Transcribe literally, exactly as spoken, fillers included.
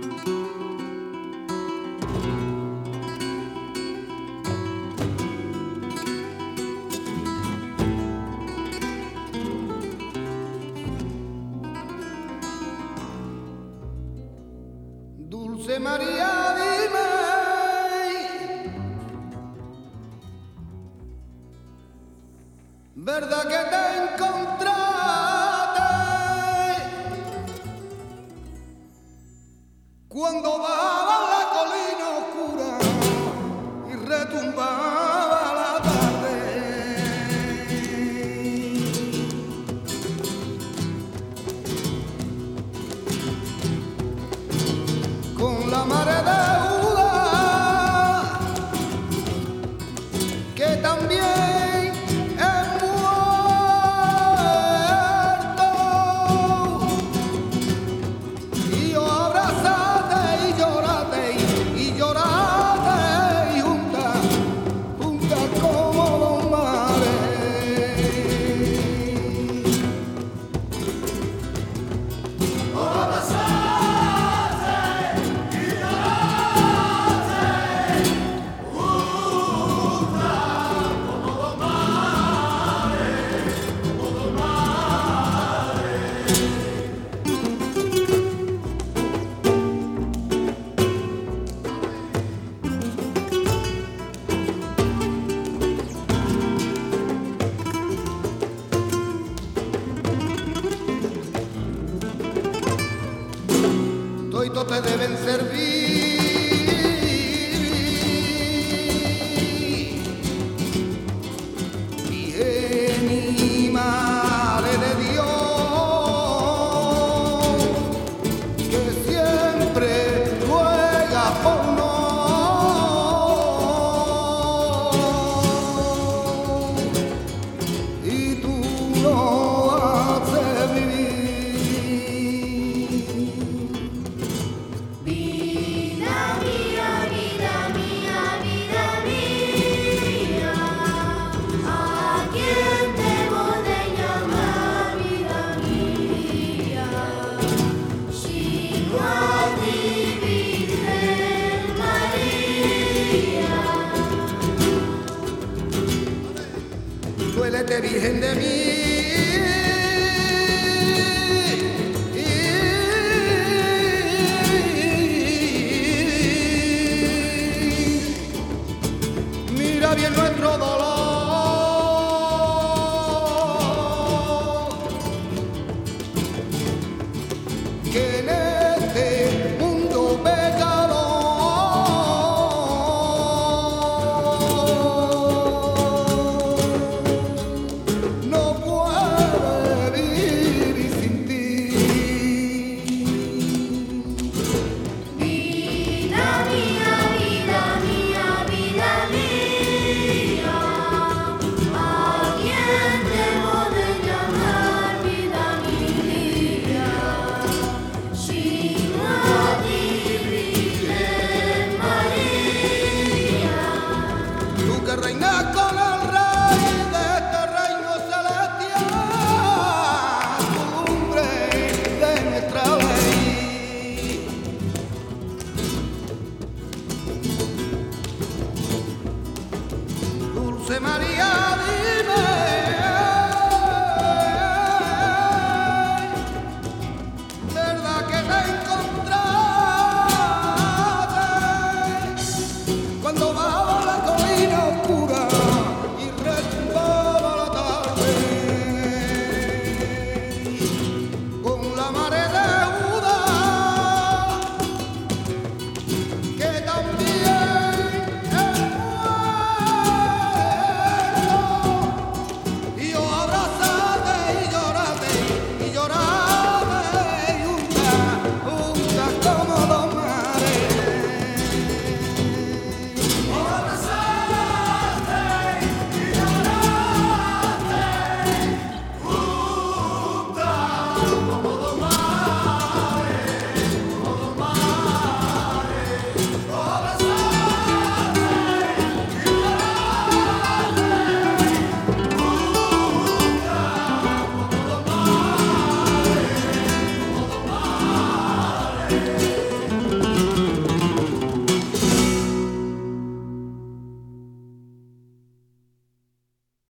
Dulce María, dime, ¿verdad que te encontraste cuando bajaba la colina oscura y retumbaba la tarde? Con la mare de Uda, que también es muerto, y yo abrazate y llorate y llorate y junta, junta como los mares. Todos te deben servir, bien y madre de Dios, que siempre juega por nosotros, y tú no haces vivir. Duélete, Virgen de mí.